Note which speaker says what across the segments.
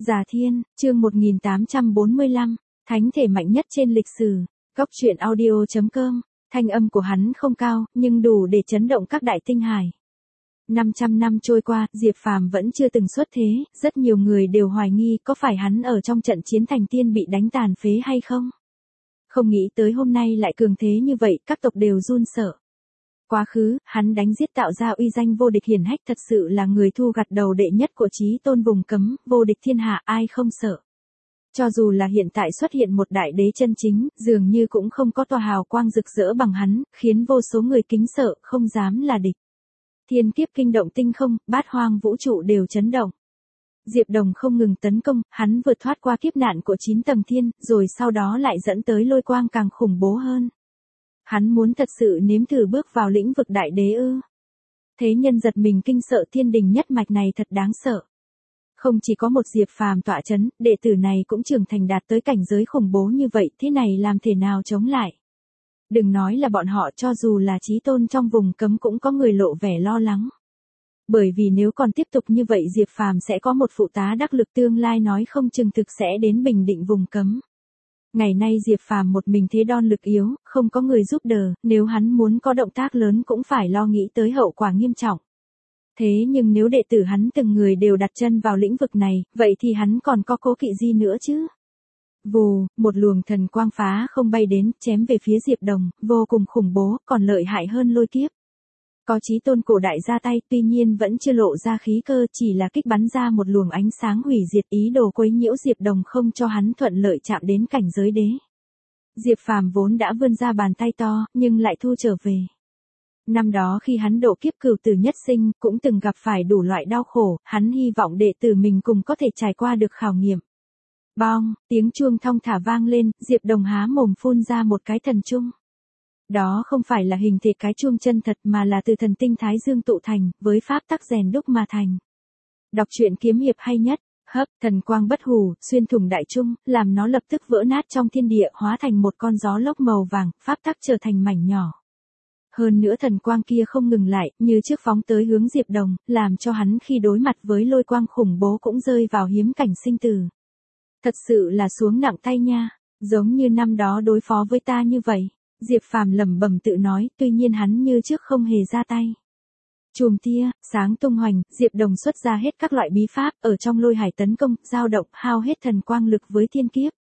Speaker 1: Già Thiên, chương 1845, thánh thể mạnh nhất trên lịch sử. Góc truyện audio.com, thanh âm của hắn không cao, nhưng đủ để chấn động các đại tinh hải. 500 năm trôi qua, Diệp Phàm vẫn chưa từng xuất thế, rất nhiều người đều hoài nghi có phải hắn ở trong trận chiến thành tiên bị đánh tàn phế hay không. Không nghĩ tới hôm nay lại cường thế như vậy, các tộc đều run sợ. Quá khứ, hắn đánh giết tạo ra uy danh vô địch hiển hách, thật sự là người thu gặt đầu đệ nhất của chí tôn vùng cấm, vô địch thiên hạ, ai không sợ. Cho dù là hiện tại xuất hiện một đại đế chân chính, dường như cũng không có tòa hào quang rực rỡ bằng hắn, khiến vô số người kính sợ, không dám là địch. Thiên kiếp kinh động tinh không, bát hoang vũ trụ đều chấn động. Diệp Đồng không ngừng tấn công, hắn vượt thoát qua kiếp nạn của 9 tầng thiên, rồi sau đó lại dẫn tới lôi quang càng khủng bố hơn. Hắn muốn thật sự nếm thử bước vào lĩnh vực đại đế ư? Thế nhân giật mình kinh sợ, thiên đình nhất mạch này thật đáng sợ. Không chỉ có một Diệp Phàm tọa chấn, đệ tử này cũng trưởng thành đạt tới cảnh giới khủng bố như vậy, thế này làm thể nào chống lại? Đừng nói là bọn họ, cho dù là chí tôn trong vùng cấm cũng có người lộ vẻ lo lắng. Bởi vì nếu còn tiếp tục như vậy Diệp Phàm sẽ có một phụ tá đắc lực, tương lai nói không chừng thực sẽ đến bình định vùng cấm. Ngày nay Diệp Phàm một mình thế đon lực yếu, không có người giúp đỡ, nếu hắn muốn có động tác lớn cũng phải lo nghĩ tới hậu quả nghiêm trọng. Thế nhưng nếu đệ tử hắn từng người đều đặt chân vào lĩnh vực này, vậy thì hắn còn có cố kỵ gì nữa chứ? Vù, một luồng thần quang phá không bay đến, chém về phía Diệp Đồng, vô cùng khủng bố, còn lợi hại hơn lôi kiếp. Có chí tôn cổ đại ra tay, tuy nhiên vẫn chưa lộ ra khí cơ, chỉ là kích bắn ra một luồng ánh sáng hủy diệt, ý đồ quấy nhiễu Diệp Đồng không cho hắn thuận lợi chạm đến cảnh giới đế. Diệp Phàm vốn đã vươn ra bàn tay to, nhưng lại thu trở về. Năm đó khi hắn độ kiếp cửu tử nhất sinh, cũng từng gặp phải đủ loại đau khổ, hắn hy vọng đệ tử mình cùng có thể trải qua được khảo nghiệm. Bong, tiếng chuông thong thả vang lên, Diệp Đồng há mồm phun ra một cái thần trung. Đó không phải là hình thể cái chuông chân thật mà là từ thần tinh Thái Dương tụ thành, với pháp tắc rèn đúc mà thành. Đọc truyện kiếm hiệp hay nhất, hấp, thần quang bất hủ, xuyên thủng đại trung, làm nó lập tức vỡ nát trong thiên địa, hóa thành một con gió lốc màu vàng, pháp tắc trở thành mảnh nhỏ. Hơn nữa thần quang kia không ngừng lại, như trước phóng tới hướng Diệp Đồng, làm cho hắn khi đối mặt với lôi quang khủng bố cũng rơi vào hiếm cảnh sinh tử. Thật sự là xuống nặng tay nha, giống như năm đó đối phó với ta như vậy. Diệp Phàm lẩm bẩm tự nói, tuy nhiên hắn như trước không hề ra tay. Chùm tia, sáng tung hoành, Diệp Đồng xuất ra hết các loại bí pháp, ở trong lôi hải tấn công, dao động, hao hết thần quang lực với thiên kiếp.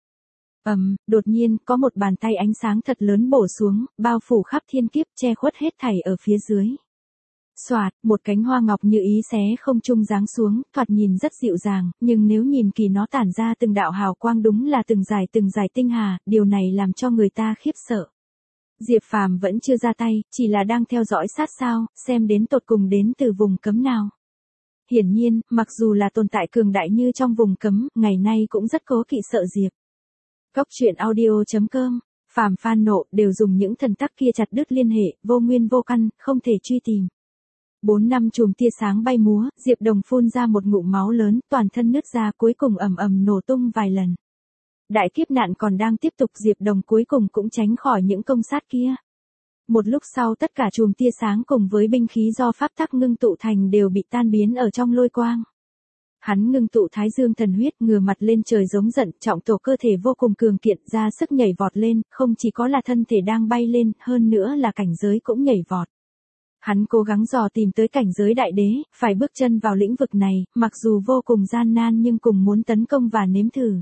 Speaker 1: Đột nhiên, có một bàn tay ánh sáng thật lớn bổ xuống, bao phủ khắp thiên kiếp, che khuất hết thảy ở phía dưới. Xoạt, một cánh hoa ngọc như ý xé không trung giáng xuống, thoạt nhìn rất dịu dàng, nhưng nếu nhìn kỳ nó tản ra từng đạo hào quang đúng là từng dải tinh hà, điều này làm cho người ta khiếp sợ. Diệp Phàm vẫn chưa ra tay, chỉ là đang theo dõi sát sao, xem đến tột cùng đến từ vùng cấm nào. Hiển nhiên, mặc dù là tồn tại cường đại như trong vùng cấm, ngày nay cũng rất cố kỵ sợ Diệp. Góc truyện audio.com, Phàm Phan nộ đều dùng những thần tắc kia chặt đứt liên hệ, vô nguyên vô căn, không thể truy tìm. 4 năm chùm tia sáng bay múa, Diệp Đồng phun ra một ngụm máu lớn, toàn thân nứt ra, cuối cùng ầm ầm nổ tung vài lần. Đại kiếp nạn còn đang tiếp tục, Diệp Đồng cuối cùng cũng tránh khỏi những công sát kia. Một lúc sau tất cả chùm tia sáng cùng với binh khí do pháp tắc ngưng tụ thành đều bị tan biến ở trong lôi quang. Hắn ngưng tụ Thái Dương thần huyết, ngửa mặt lên trời giống giận, trọng tổ cơ thể vô cùng cường kiện, ra sức nhảy vọt lên, không chỉ có là thân thể đang bay lên, hơn nữa là cảnh giới cũng nhảy vọt. Hắn cố gắng dò tìm tới cảnh giới đại đế, phải bước chân vào lĩnh vực này, mặc dù vô cùng gian nan nhưng cùng muốn tấn công và nếm thử.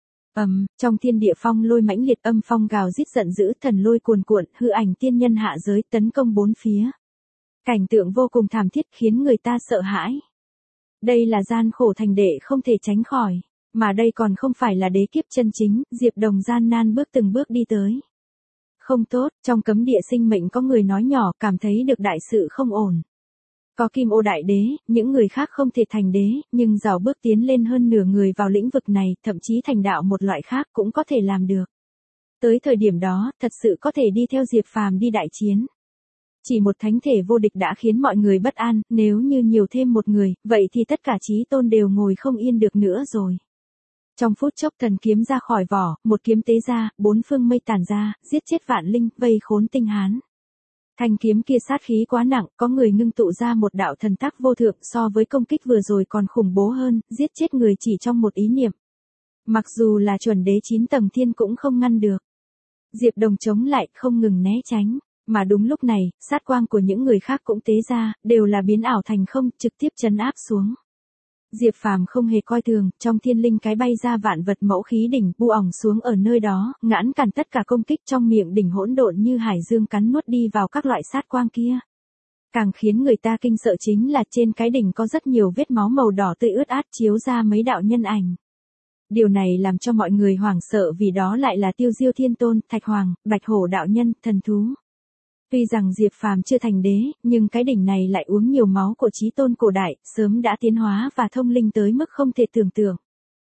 Speaker 1: Trong thiên địa phong lôi mãnh liệt, âm phong gào rít giận dữ, thần lôi cuồn cuộn, hư ảnh tiên nhân hạ giới tấn công bốn phía. Cảnh tượng vô cùng thảm thiết khiến người ta sợ hãi. Đây là gian khổ thành đệ không thể tránh khỏi, mà đây còn không phải là đế kiếp chân chính, Diệp Đồng gian nan bước từng bước đi tới. Không tốt, trong cấm địa sinh mệnh có người nói nhỏ, cảm thấy được đại sự không ổn. Có Kim Ô đại đế, những người khác không thể thành đế, nhưng dạo bước tiến lên hơn nửa người vào lĩnh vực này, thậm chí thành đạo một loại khác cũng có thể làm được. Tới thời điểm đó, thật sự có thể đi theo Diệp Phàm đi đại chiến. Chỉ một thánh thể vô địch đã khiến mọi người bất an, nếu như nhiều thêm một người, vậy thì tất cả chí tôn đều ngồi không yên được nữa rồi. Trong phút chốc thần kiếm ra khỏi vỏ, một kiếm tế ra, bốn phương mây tản ra, giết chết vạn linh, vây khốn tinh hán. Thanh kiếm kia sát khí quá nặng, có người ngưng tụ ra một đạo thần tác vô thượng so với công kích vừa rồi còn khủng bố hơn, giết chết người chỉ trong một ý niệm. Mặc dù là chuẩn đế 9 tầng thiên cũng không ngăn được. Diệp Đồng chống lại, không ngừng né tránh. Mà đúng lúc này, sát quang của những người khác cũng tế ra, đều là biến ảo thành không, trực tiếp trấn áp xuống. Diệp Phàm không hề coi thường, trong thiên linh cái bay ra vạn vật mẫu khí đỉnh, bu ỏng xuống ở nơi đó, ngãn cản tất cả công kích trong miệng đỉnh hỗn độn như hải dương cắn nuốt đi vào các loại sát quang kia. Càng khiến người ta kinh sợ chính là trên cái đỉnh có rất nhiều vết máu màu đỏ tươi ướt át chiếu ra mấy đạo nhân ảnh. Điều này làm cho mọi người hoảng sợ vì đó lại là Tiêu Diêu Thiên Tôn, Thạch Hoàng, Bạch Hổ đạo nhân, thần thú. Tuy rằng Diệp Phàm chưa thành đế, nhưng cái đỉnh này lại uống nhiều máu của chí tôn cổ đại, sớm đã tiến hóa và thông linh tới mức không thể tưởng tượng.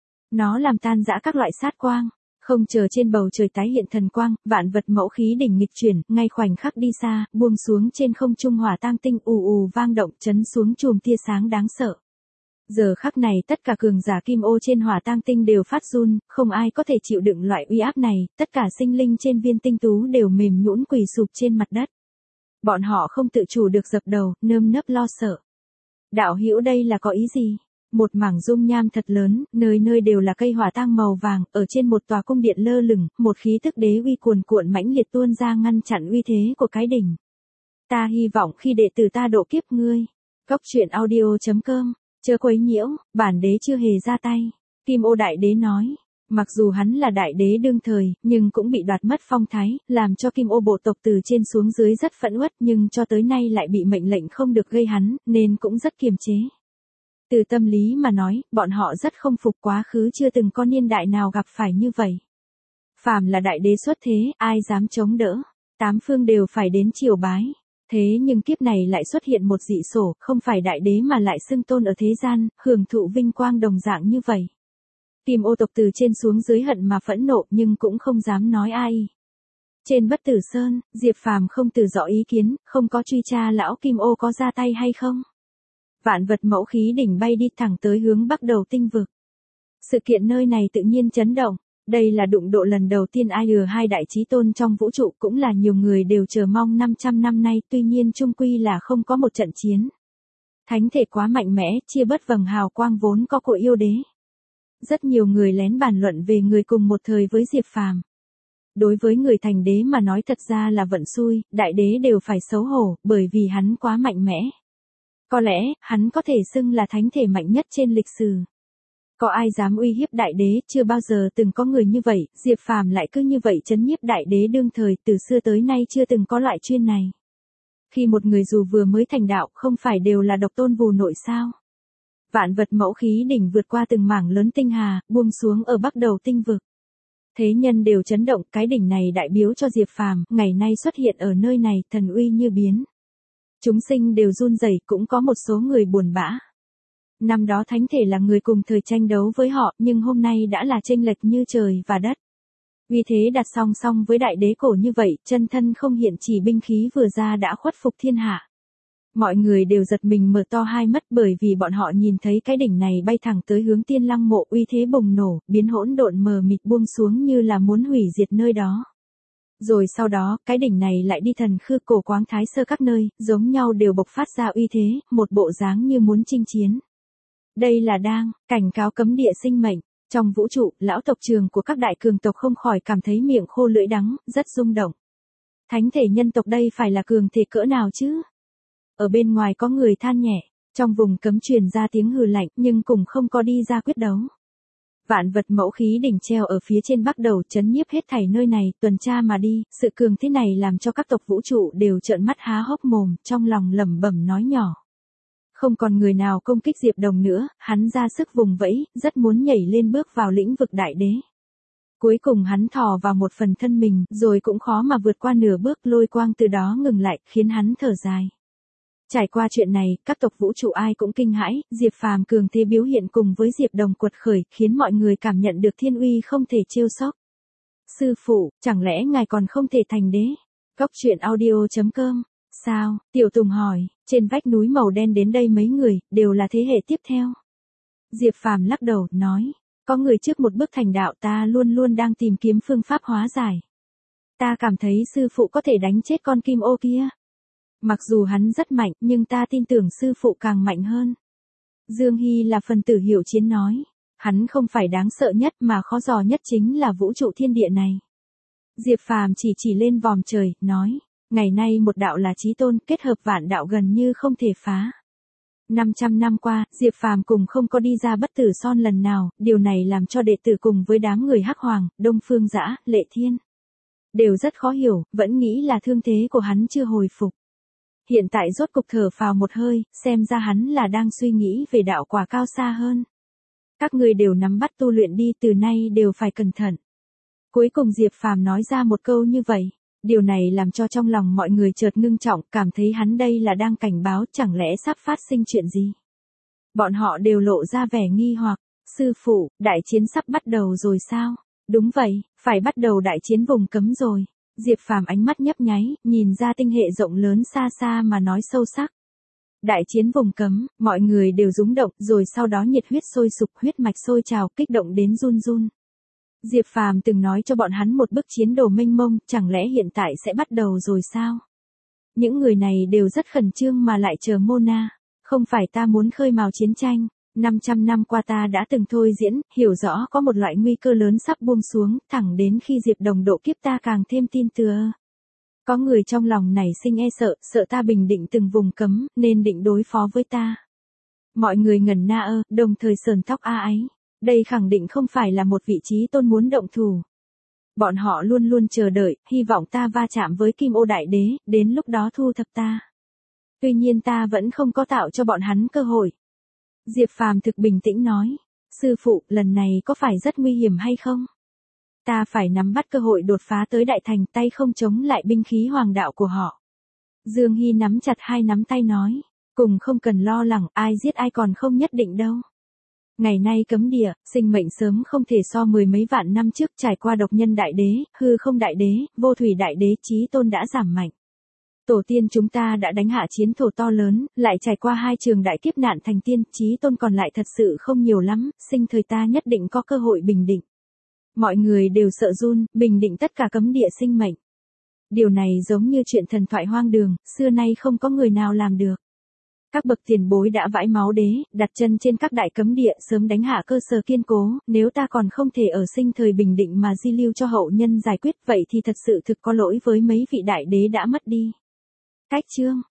Speaker 1: Nó làm tan rã các loại sát quang, không chờ trên bầu trời tái hiện thần quang, vạn vật mẫu khí đỉnh nghịch chuyển, ngay khoảnh khắc đi xa, buông xuống trên không trung hỏa tang tinh ù ù vang động chấn xuống chùm tia sáng đáng sợ. Giờ khắc này tất cả cường giả kim ô trên hỏa tang tinh đều phát run, không ai có thể chịu đựng loại uy áp này, tất cả sinh linh trên viên tinh tú đều mềm nhũn quỳ sụp trên mặt đất. Bọn họ không tự chủ được dập đầu, nơm nớp lo sợ. Đạo hữu đây là có ý gì? Một mảng dung nham thật lớn, nơi nơi đều là cây hỏa tang màu vàng, ở trên một tòa cung điện lơ lửng, một khí tức đế uy cuồn cuộn mãnh liệt tuôn ra ngăn chặn uy thế của cái đỉnh. Ta hy vọng khi đệ tử ta độ kiếp ngươi. Cốc truyện audio.com, chớ quấy nhiễu, bản đế chưa hề ra tay. Kim ô đại đế nói. Mặc dù hắn là đại đế đương thời, nhưng cũng bị đoạt mất phong thái, làm cho kim ô bộ tộc từ trên xuống dưới rất phẫn uất nhưng cho tới nay lại bị mệnh lệnh không được gây hắn, nên cũng rất kiềm chế. Từ tâm lý mà nói, bọn họ rất không phục quá khứ chưa từng có niên đại nào gặp phải như vậy. Phàm là đại đế xuất thế, ai dám chống đỡ, tám phương đều phải đến triều bái. Thế nhưng kiếp này lại xuất hiện một dị sổ, không phải đại đế mà lại xưng tôn ở thế gian, hưởng thụ vinh quang đồng dạng như vậy. Kim ô tộc từ trên xuống dưới hận mà phẫn nộ nhưng cũng không dám nói ai. Trên Bất Tử Sơn, Diệp Phàm không từ rõ ý kiến, không có truy tra lão Kim ô có ra tay hay không. Vạn vật mẫu khí đỉnh bay đi thẳng tới hướng bắc đầu tinh vực. Sự kiện nơi này tự nhiên chấn động. Đây là đụng độ lần đầu tiên ai hai đại chí tôn trong vũ trụ, cũng là nhiều người đều chờ mong 500 năm nay, tuy nhiên chung quy là không có một trận chiến. Thánh thể quá mạnh mẽ, chia bớt vầng hào quang vốn có của yêu đế. Rất nhiều người lén bàn luận về người cùng một thời với Diệp Phàm. Đối với người thành đế mà nói thật ra là vận xui, đại đế đều phải xấu hổ, bởi vì hắn quá mạnh mẽ. Có lẽ, hắn có thể xưng là thánh thể mạnh nhất trên lịch sử. Có ai dám uy hiếp đại đế, chưa bao giờ từng có người như vậy, Diệp Phàm lại cứ như vậy trấn nhiếp đại đế đương thời, từ xưa tới nay chưa từng có loại chuyên này. Khi một người dù vừa mới thành đạo, không phải đều là độc tôn vù nội sao? Vạn vật mẫu khí đỉnh vượt qua từng mảng lớn tinh hà, buông xuống ở bắc đầu tinh vực. Thế nhân đều chấn động, cái đỉnh này đại biểu cho Diệp Phàm, ngày nay xuất hiện ở nơi này, thần uy như biến. Chúng sinh đều run rẩy, cũng có một số người buồn bã. Năm đó thánh thể là người cùng thời tranh đấu với họ, nhưng hôm nay đã là chênh lệch như trời và đất. Vì thế đặt song song với đại đế cổ như vậy, chân thân không hiện chỉ binh khí vừa ra đã khuất phục thiên hạ. Mọi người đều giật mình mở to hai mắt, bởi vì bọn họ nhìn thấy cái đỉnh này bay thẳng tới hướng Tiên Lăng mộ, uy thế bùng nổ, biến hỗn độn mờ mịt buông xuống như là muốn hủy diệt nơi đó. Rồi sau đó, cái đỉnh này lại đi thần khư cổ quáng thái sơ các nơi, giống nhau đều bộc phát ra uy thế, một bộ dáng như muốn chinh chiến. Đây là đang cảnh cáo cấm địa sinh mệnh. Trong vũ trụ, lão tộc trường của các đại cường tộc không khỏi cảm thấy miệng khô lưỡi đắng, rất rung động. Thánh thể nhân tộc đây phải là cường thể cỡ nào chứ? Ở bên ngoài có người than nhẹ, trong vùng cấm truyền ra tiếng hừ lạnh, nhưng cùng không có đi ra quyết đấu. Vạn vật mẫu khí đỉnh treo ở phía trên bắc đầu, chấn nhiếp hết thảy nơi này, tuần tra mà đi, sự cường thế này làm cho các tộc vũ trụ đều trợn mắt há hốc mồm, trong lòng lẩm bẩm nói nhỏ. Không còn người nào công kích Diệp Đồng nữa, hắn ra sức vùng vẫy, rất muốn nhảy lên bước vào lĩnh vực đại đế. Cuối cùng hắn thò vào một phần thân mình, rồi cũng khó mà vượt qua nửa bước, lôi quang từ đó ngừng lại, khiến hắn thở dài. Trải qua chuyện này, các tộc vũ trụ ai cũng kinh hãi, Diệp Phàm cường thế biểu hiện cùng với Diệp Đồng quật khởi, khiến mọi người cảm nhận được thiên uy không thể trêu sốc. Sư phụ, chẳng lẽ ngài còn không thể thành đế? Cốc truyện audio.com. Sao? Tiểu Tùng hỏi, trên vách núi màu đen đến đây mấy người, đều là thế hệ tiếp theo. Diệp Phàm lắc đầu, nói, có người trước một bước thành đạo, ta luôn luôn đang tìm kiếm phương pháp hóa giải. Ta cảm thấy sư phụ có thể đánh chết con kim ô kia. Mặc dù hắn rất mạnh, nhưng ta tin tưởng sư phụ càng mạnh hơn. Dương Hy là phần tử hiệu chiến nói. Hắn không phải đáng sợ nhất mà khó dò nhất chính là vũ trụ thiên địa này. Diệp Phàm chỉ lên vòm trời, nói. Ngày nay một đạo là chí tôn, kết hợp vạn đạo gần như không thể phá. 500 năm qua, Diệp Phàm cùng không có đi ra bất tử son lần nào, điều này làm cho đệ tử cùng với đám người Hắc Hoàng, Đông Phương Dã, Lệ Thiên đều rất khó hiểu, vẫn nghĩ là thương thế của hắn chưa hồi phục. Hiện tại rốt cục thở phào một hơi, xem ra hắn là đang suy nghĩ về đạo quả cao xa hơn. Các người đều nắm bắt tu luyện đi, từ nay đều phải cẩn thận. Cuối cùng Diệp Phàm nói ra một câu như vậy. Điều này làm cho trong lòng mọi người chợt ngưng trọng, cảm thấy hắn đây là đang cảnh báo, chẳng lẽ sắp phát sinh chuyện gì. Bọn họ đều lộ ra vẻ nghi hoặc. Sư phụ, đại chiến sắp bắt đầu rồi sao? Đúng vậy, phải bắt đầu đại chiến vùng cấm rồi. Diệp Phàm ánh mắt nhấp nháy, nhìn ra tinh hệ rộng lớn xa xa mà nói sâu sắc. Đại chiến vùng cấm, mọi người đều rúng động, rồi sau đó nhiệt huyết sôi sục, huyết mạch sôi trào, kích động đến run run. Diệp Phàm từng nói cho bọn hắn một bức chiến đồ mênh mông, chẳng lẽ hiện tại sẽ bắt đầu rồi sao? Những người này đều rất khẩn trương mà lại chờ Mona. Không phải ta muốn khơi mào chiến tranh. 500 năm qua ta đã từng thôi diễn, hiểu rõ có một loại nguy cơ lớn sắp buông xuống, thẳng đến khi Diệp Đồng độ kiếp ta càng thêm tin tưởng. Có người trong lòng nảy sinh e sợ, sợ ta bình định từng vùng cấm, nên định đối phó với ta. Mọi người ngẩn na đồng thời sờn tóc ấy. Đây khẳng định không phải là một vị trí tôn muốn động thủ. Bọn họ luôn luôn chờ đợi, hy vọng ta va chạm với Kim Ô Đại Đế, đến lúc đó thu thập ta. Tuy nhiên ta vẫn không có tạo cho bọn hắn cơ hội. Diệp Phàm thực bình tĩnh nói. Sư phụ, lần này có phải rất nguy hiểm hay không? Ta phải nắm bắt cơ hội đột phá tới đại thành, tay không chống lại binh khí hoàng đạo của họ. Dương Hy nắm chặt hai nắm tay nói. Cùng không cần lo lắng, ai giết ai còn không nhất định đâu. Ngày nay cấm địa, sinh mệnh sớm không thể so mười mấy vạn năm trước, trải qua độc nhân đại đế, hư không đại đế, vô thủy đại đế, chí tôn đã giảm mạnh. Tổ tiên chúng ta đã đánh hạ chiến thổ to lớn, lại trải qua hai trường đại kiếp nạn thành tiên, chí tôn còn lại thật sự không nhiều lắm, sinh thời ta nhất định có cơ hội bình định. Mọi người đều sợ run, bình định tất cả cấm địa sinh mệnh. Điều này giống như chuyện thần thoại hoang đường, xưa nay không có người nào làm được. Các bậc tiền bối đã vãi máu đế, đặt chân trên các đại cấm địa, sớm đánh hạ cơ sở kiên cố, nếu ta còn không thể ở sinh thời bình định mà di lưu cho hậu nhân giải quyết, vậy thì thật sự thực có lỗi với mấy vị đại đế đã mất đi. Cách chương